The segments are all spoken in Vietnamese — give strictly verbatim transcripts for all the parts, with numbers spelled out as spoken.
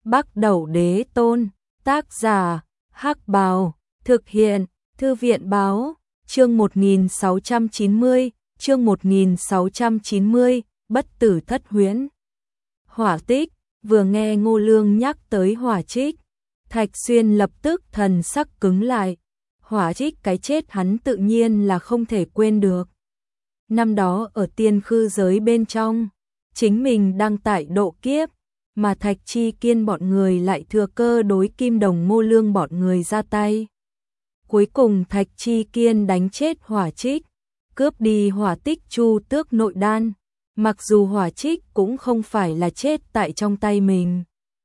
Bắc Đẩu Đế Tôn, tác giả, Hắc Bào, thực hiện, Thư viện báo, chương một nghìn sáu trăm chín mươi, chương một nghìn sáu trăm chín mươi, bất tử thất huyễn. Hỏa tích, vừa nghe Ngô Lương nhắc tới hỏa trích, Thạch Xuyên lập tức thần sắc cứng lại. Hỏa trích cái chết hắn tự nhiên là không thể quên được. Năm đó ở tiên khư giới bên trong, chính mình đang tại độ kiếp, mà Thạch Chi Kiên bọn người lại thừa cơ đối Kim Đồng Ngô Lương bọn người ra tay. Cuối cùng Thạch Chi Kiên đánh chết hỏa trích, cướp đi hỏa tích chu tước nội đan, mặc dù hỏa trích cũng không phải là chết tại trong tay mình.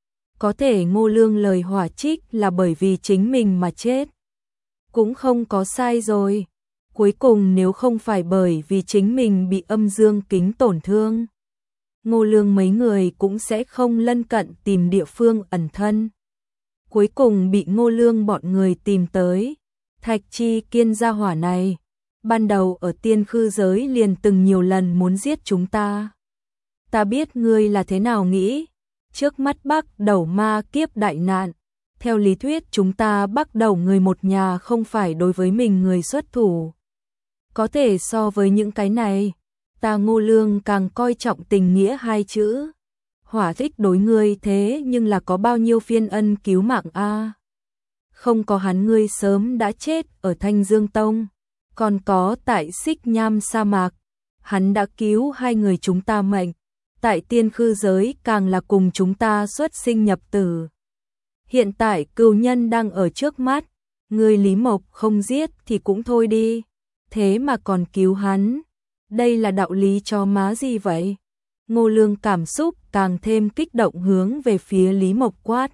Có thể Ngô Lương lời hỏa trích là bởi vì chính mình mà chết, cũng không có sai rồi. Cuối cùng nếu không phải bởi vì chính mình bị âm dương kính tổn thương, Ngô Lương mấy người cũng sẽ không lân cận tìm địa phương ẩn thân. Cuối cùng bị Ngô Lương bọn người tìm tới. Thạch Chi Kiên gia hỏa này, ban đầu ở tiên khư giới liền từng nhiều lần muốn giết chúng ta. Ta biết ngươi là thế nào nghĩ, trước mắt Bắc Đẩu ma kiếp đại nạn, theo lý thuyết chúng ta Bắc Đẩu người một nhà không phải đối với mình người xuất thủ. Có thể so với những cái này, ta Ngô Lương càng coi trọng tình nghĩa hai chữ. Hỏa tích đối ngươi thế nhưng là có bao nhiêu phiên ân cứu mạng a? Không có hắn ngươi sớm đã chết ở Thanh Dương Tông, còn có tại Xích Nham sa mạc, hắn đã cứu hai người chúng ta mệnh, tại tiên khư giới càng là cùng chúng ta xuất sinh nhập tử. Hiện tại cừu nhân đang ở trước mắt, ngươi Lý Mộc không giết thì cũng thôi đi, thế mà còn cứu hắn, đây là đạo lý cho má gì vậy? Ngô Lương cảm xúc càng thêm kích động hướng về phía Lý Mộc quát.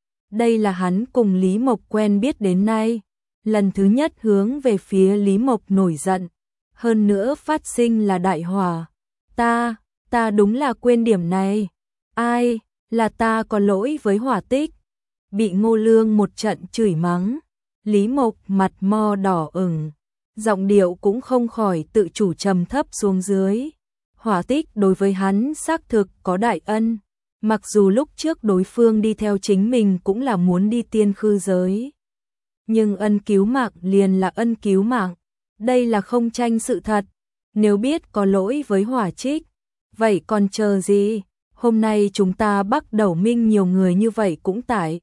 Đây là hắn cùng Lý Mộc quen biết đến nay, lần thứ nhất hướng về phía Lý Mộc nổi giận, hơn nữa phát sinh là đại hỏa. Ta, ta đúng là quên điểm này. Ai, là ta có lỗi với hỏa tích. Bị Ngô Lương một trận chửi mắng, Lý Mộc mặt mo đỏ ửng, giọng điệu cũng không khỏi tự chủ trầm thấp xuống dưới. Hỏa tích đối với hắn xác thực có đại ân, mặc dù lúc trước đối phương đi theo chính mình cũng là muốn đi tiên khư giới. Nhưng ân cứu mạng liền là ân cứu mạng, đây là không tranh sự thật. Nếu biết có lỗi với hỏa trích, vậy còn chờ gì? Hôm nay chúng ta Bắc Đẩu Minh nhiều người như vậy cũng tại.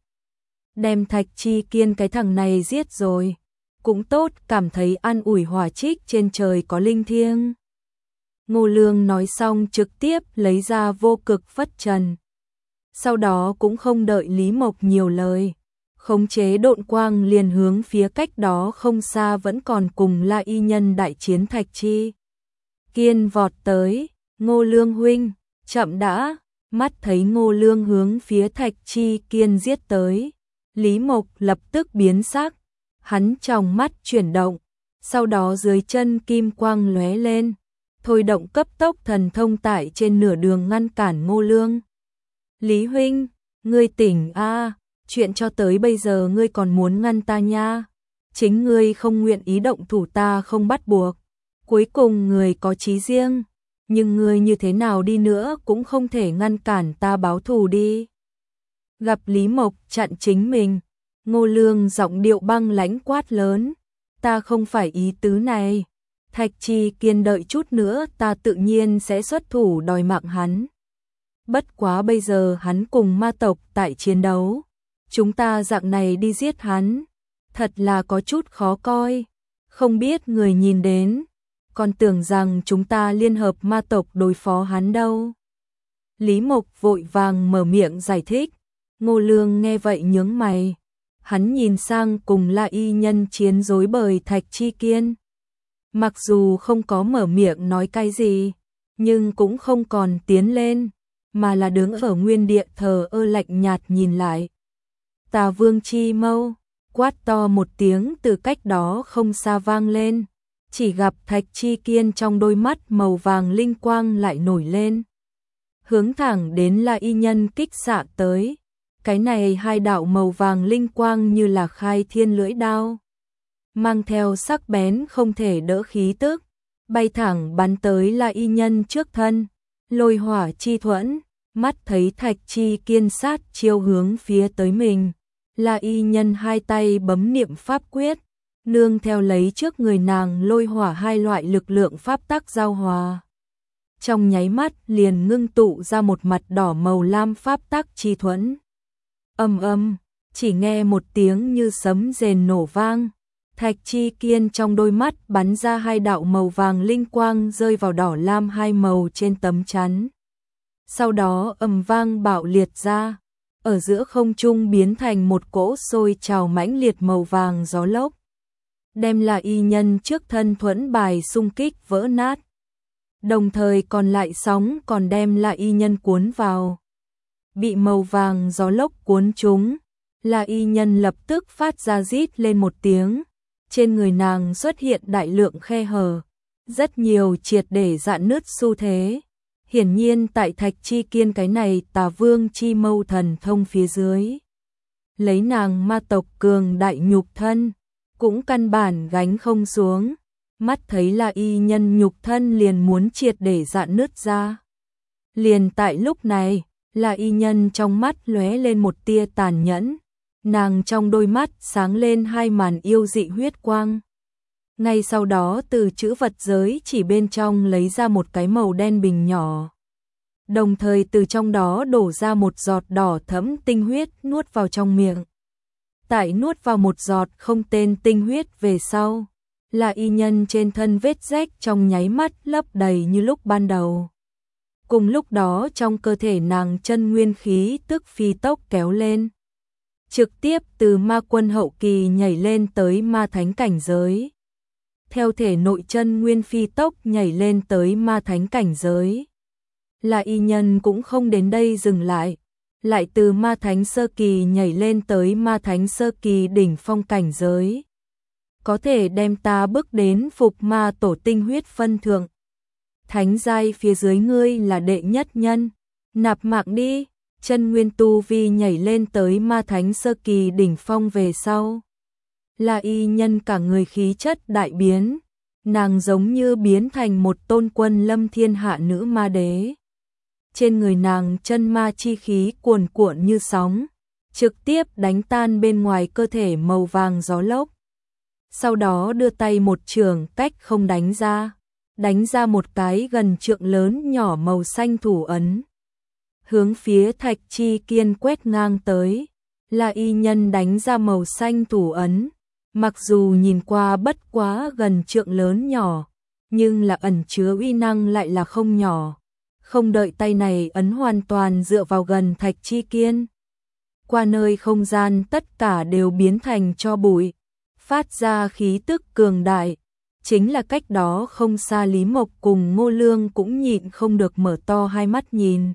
Đem Thạch Chi Kiên cái thằng này giết rồi, cũng tốt, cảm thấy an ủi hỏa trích trên trời có linh thiêng. Ngô Lương nói xong trực tiếp lấy ra vô cực phất trần. Sau đó cũng không đợi Lý Mộc nhiều lời, khống chế độn quang liền hướng phía cách đó không xa vẫn còn cùng La Y Nhân đại chiến Thạch Chi Kiên vọt tới. Ngô Lương huynh, chậm đã. Mắt thấy Ngô Lương hướng phía Thạch Chi Kiên giết tới, Lý Mộc lập tức biến sắc, hắn trong mắt chuyển động, sau đó dưới chân kim quang lóe lên, thôi động cấp tốc thần thông tại trên nửa đường ngăn cản Ngô Lương. Lý huynh, ngươi tỉnh a, chuyện cho tới bây giờ ngươi còn muốn ngăn ta nha, chính ngươi không nguyện ý động thủ ta không bắt buộc, cuối cùng người có chí riêng, nhưng ngươi như thế nào đi nữa cũng không thể ngăn cản ta báo thù đi. Gặp Lý Mộc chặn chính mình, Ngô Lương giọng điệu băng lãnh quát lớn, ta không phải ý tứ này. Thạch Chi Kiên đợi chút nữa ta tự nhiên sẽ xuất thủ đòi mạng hắn. Bất quá bây giờ hắn cùng ma tộc tại chiến đấu, chúng ta dạng này đi giết hắn, thật là có chút khó coi, không biết người nhìn đến, còn tưởng rằng chúng ta liên hợp ma tộc đối phó hắn đâu. Lý Mộc vội vàng mở miệng giải thích, Ngô Lương nghe vậy nhướng mày, hắn nhìn sang cùng La Y Nhân chiến dối bời Thạch Chi Kiên. Mặc dù không có mở miệng nói cái gì, nhưng cũng không còn tiến lên, mà là đứng ở nguyên địa thờ ơ lạnh nhạt nhìn lại. Tà Vương Chi Mâu, quát to một tiếng từ cách đó không xa vang lên, chỉ gặp Thạch Chi Kiên trong đôi mắt màu vàng linh quang lại nổi lên, hướng thẳng đến La Y Nhân kích xạ tới. Cái này hai đạo màu vàng linh quang như là khai thiên lưỡi đao, mang theo sắc bén không thể đỡ khí tức, bay thẳng bắn tới La Y Nhân trước thân, lôi hỏa chi thuẫn, mắt thấy Thạch Chi Kiên sát chiêu hướng phía tới mình, La Y Nhân hai tay bấm niệm pháp quyết, nương theo lấy trước người nàng lôi hỏa hai loại lực lượng pháp tắc giao hòa. Trong nháy mắt liền ngưng tụ ra một mặt đỏ màu lam pháp tắc chi thuẫn. Âm âm, chỉ nghe một tiếng như sấm rền nổ vang, Thạch Chi Kiên trong đôi mắt bắn ra hai đạo màu vàng linh quang rơi vào đỏ lam hai màu trên tấm chắn. Sau đó ầm vang bạo liệt ra, ở giữa không trung biến thành một cỗ sôi trào mãnh liệt màu vàng gió lốc, đem La Y Nhân trước thân thuẫn bài xung kích vỡ nát. Đồng thời còn lại sóng còn đem La Y Nhân cuốn vào. Bị màu vàng gió lốc cuốn trúng, La Y Nhân lập tức phát ra rít lên một tiếng, trên người nàng xuất hiện đại lượng khe hở, rất nhiều triệt để rạn nứt xu thế. Hiển nhiên tại Thạch Chi Kiên cái này Tà Vương chi mâu thần thông phía dưới, lấy nàng ma tộc cường đại nhục thân, cũng căn bản gánh không xuống. Mắt thấy La Y Nhân nhục thân liền muốn triệt để rạn nứt ra. Liền tại lúc này, La Y Nhân trong mắt lóe lên một tia tàn nhẫn, nàng trong đôi mắt sáng lên hai màn yêu dị huyết quang. Ngay sau đó từ chữ vật giới chỉ bên trong lấy ra một cái màu đen bình nhỏ. Đồng thời từ trong đó đổ ra một giọt đỏ thẫm tinh huyết nuốt vào trong miệng. Tại nuốt vào một giọt không tên tinh huyết về sau, La Y Nhân trên thân vết rách trong nháy mắt lấp đầy như lúc ban đầu. Cùng lúc đó trong cơ thể nàng chân nguyên khí tức phi tốc kéo lên, trực tiếp từ ma quân hậu kỳ nhảy lên tới ma thánh cảnh giới. Theo thể nội chân nguyên phi tốc nhảy lên tới ma thánh cảnh giới, La Y Nhân cũng không đến đây dừng lại, lại từ ma thánh sơ kỳ nhảy lên tới ma thánh sơ kỳ đỉnh phong cảnh giới. Có thể đem ta bước đến phục ma tổ tinh huyết phân thượng. Thánh giai phía dưới ngươi là đệ nhất nhân, nạp mạng đi. Chân nguyên tu vi nhảy lên tới ma thánh sơ kỳ đỉnh phong về sau, La Y Nhân cả người khí chất đại biến, nàng giống như biến thành một tôn quân lâm thiên hạ nữ ma đế. Trên người nàng chân ma chi khí cuồn cuộn như sóng, trực tiếp đánh tan bên ngoài cơ thể màu vàng gió lốc. Sau đó đưa tay một trường cách không đánh ra, đánh ra một cái gần trượng lớn nhỏ màu xanh thủ ấn, hướng phía Thạch Chi Kiên quét ngang tới. La Y Nhân đánh ra màu xanh thủ ấn, mặc dù nhìn qua bất quá gần trượng lớn nhỏ, nhưng là ẩn chứa uy năng lại là không nhỏ. Không đợi tay này ấn hoàn toàn dựa vào gần Thạch Chi Kiên, qua nơi không gian tất cả đều biến thành tro bụi, phát ra khí tức cường đại. Chính là cách đó không xa Lý Mộc cùng Ngô Lương cũng nhịn không được mở to hai mắt nhìn.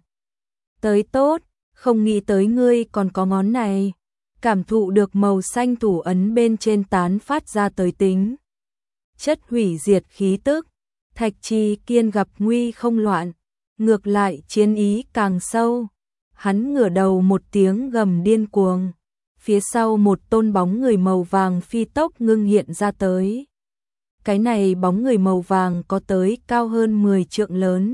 Tới tốt, không nghĩ tới ngươi còn có ngón này. Cảm thụ được màu xanh thủ ấn bên trên tán phát ra tới tính chất hủy diệt khí tức, Thạch Chi Kiên gặp nguy không loạn, ngược lại chiến ý càng sâu. Hắn ngửa đầu một tiếng gầm điên cuồng, phía sau một tôn bóng người màu vàng phi tốc ngưng hiện ra tới. Cái này bóng người màu vàng có tới cao hơn mười trượng lớn.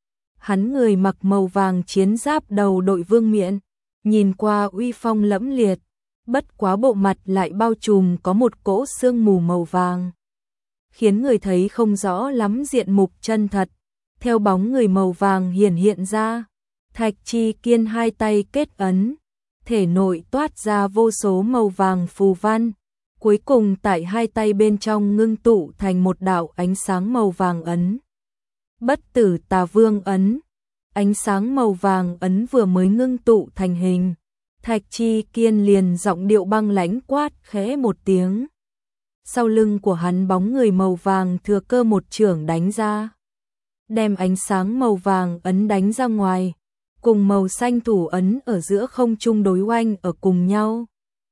Hắn người mặc màu vàng chiến giáp đầu đội vương miện, nhìn qua uy phong lẫm liệt, bất quá bộ mặt lại bao trùm có một cỗ sương mù màu vàng, khiến người thấy không rõ lắm diện mục chân thật. Theo bóng người màu vàng hiển hiện ra, Thạch Chi Kiên hai tay kết ấn, thể nội toát ra vô số màu vàng phù văn, cuối cùng tại hai tay bên trong ngưng tụ thành một đạo ánh sáng màu vàng ấn. Bất tử Tà Vương ấn. Ánh sáng màu vàng ấn vừa mới ngưng tụ thành hình, Thạch Chi Kiên liền giọng điệu băng lãnh quát khẽ một tiếng. Sau lưng của hắn bóng người màu vàng thừa cơ một chưởng đánh ra, đem ánh sáng màu vàng ấn đánh ra ngoài, cùng màu xanh thủ ấn ở giữa không trung đối oanh ở cùng nhau.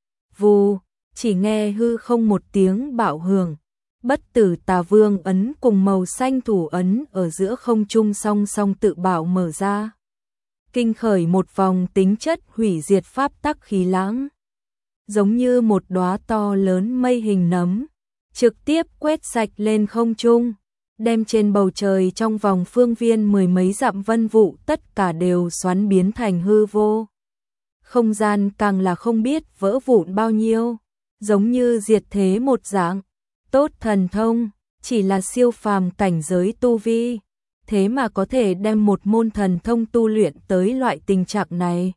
Vù, chỉ nghe hư không một tiếng bạo hưởng, bất tử Tà Vương ấn cùng màu xanh thủ ấn ở giữa không trung song song tự bạo mở ra, kinh khởi một vòng tính chất hủy diệt pháp tắc khí lãng, giống như một đóa to lớn mây hình nấm, trực tiếp quét sạch lên không trung. đem trên bầu trời trong vòng phương viên mười mấy dặm vân vụ tất cả đều xoắn biến thành hư vô. Không gian càng là không biết vỡ vụn bao nhiêu, giống như diệt thế một dạng. Tốt thần thông, chỉ là siêu phàm cảnh giới tu vi, thế mà có thể đem một môn thần thông tu luyện tới loại tình trạng này.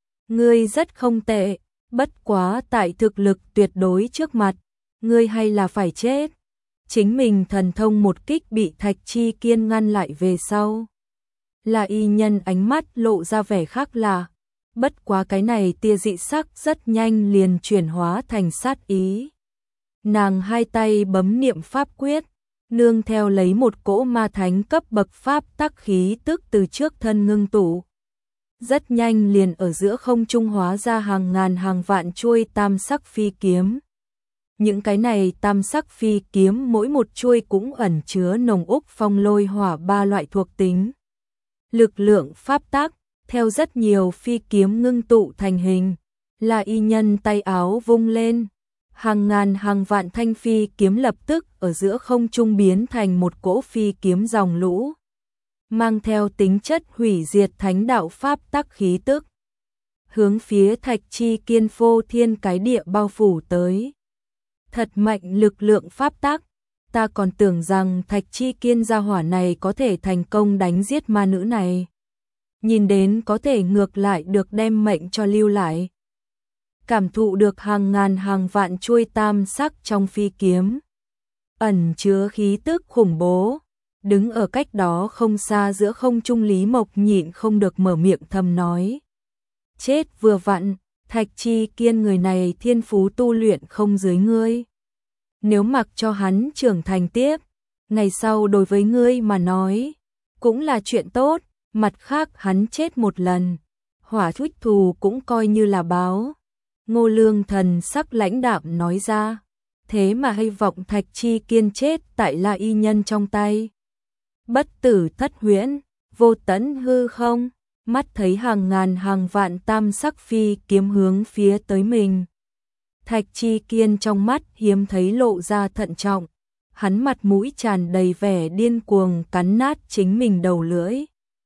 Ngươi rất không tệ, bất quá tại thực lực tuyệt đối trước mặt, ngươi hay là phải chết. Chính mình thần thông một kích bị Thạch Chi Kiên ngăn lại về sau. La Y Nhân ánh mắt lộ ra vẻ khác lạ, bất quá cái này tia dị sắc rất nhanh liền chuyển hóa thành sát ý. Nàng hai tay bấm niệm pháp quyết, nương theo lấy một cỗ ma thánh cấp bậc pháp tắc khí tức từ trước thân ngưng tụ. Rất nhanh liền ở giữa không trung hóa ra hàng ngàn hàng vạn chuôi tam sắc phi kiếm. Những cái này tam sắc phi kiếm mỗi một chuôi cũng ẩn chứa nồng úc phong lôi hỏa ba loại thuộc tính. Lực lượng pháp tắc, theo rất nhiều phi kiếm ngưng tụ thành hình, là y nhân tay áo vung lên. Hàng ngàn hàng vạn thanh phi kiếm lập tức ở giữa không trung biến thành một cỗ phi kiếm dòng lũ, mang theo tính chất hủy diệt thánh đạo pháp tắc khí tức, hướng phía Thạch Chi Kiên phô thiên cái địa bao phủ tới. Thật mạnh lực lượng pháp tắc, ta còn tưởng rằng Thạch Chi Kiên gia hỏa này có thể thành công đánh giết ma nữ này. Nhìn đến có thể ngược lại được đem mệnh cho lưu lại. Cảm thụ được hàng ngàn hàng vạn chuôi tam sắc trong phi kiếm, ẩn chứa khí tức khủng bố. Đứng ở cách đó không xa giữa không trung Lý Mộc nhịn không được mở miệng thầm nói. Chết vừa vặn, Thạch Chi Kiên người này thiên phú tu luyện không dưới ngươi. Nếu mặc cho hắn trưởng thành tiếp, ngày sau đối với ngươi mà nói, cũng là chuyện tốt, mặt khác hắn chết một lần, hỏa thuích thù cũng coi như là báo. Ngô Lương thần sắc lãnh đạm nói ra, thế mà hy vọng Thạch Chi Kiên chết tại La Y Nhân trong tay. Bất tử thất huyễn, vô tận hư không, mắt thấy hàng ngàn hàng vạn tam sắc phi kiếm hướng phía tới mình. Thạch Chi Kiên trong mắt hiếm thấy lộ ra thận trọng, hắn mặt mũi tràn đầy vẻ điên cuồng cắn nát chính mình đầu lưỡi.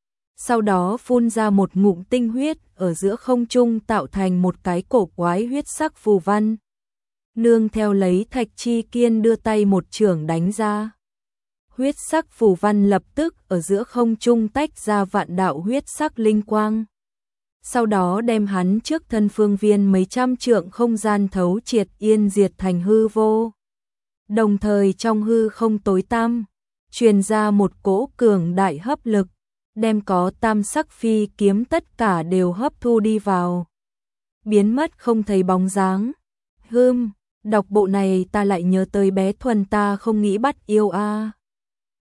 Sau đó phun ra một ngụm tinh huyết ở giữa không trung tạo thành một cái cổ quái huyết sắc phù văn. Nương theo lấy Thạch Chi Kiên đưa tay một chưởng đánh ra. Huyết sắc phù văn lập tức ở giữa không trung tách ra vạn đạo huyết sắc linh quang. Sau đó đem hắn trước thân phương viên mấy trăm trượng không gian thấu triệt yên diệt thành hư vô. Đồng thời trong hư không tối tăm, truyền ra một cỗ cường đại hấp lực, đem có tam sắc phi kiếm tất cả đều hấp thu đi vào. Biến mất không thấy bóng dáng. Hừm, đọc bộ này ta lại nhớ tới bé Thuần ta không nghĩ bắt yêu a.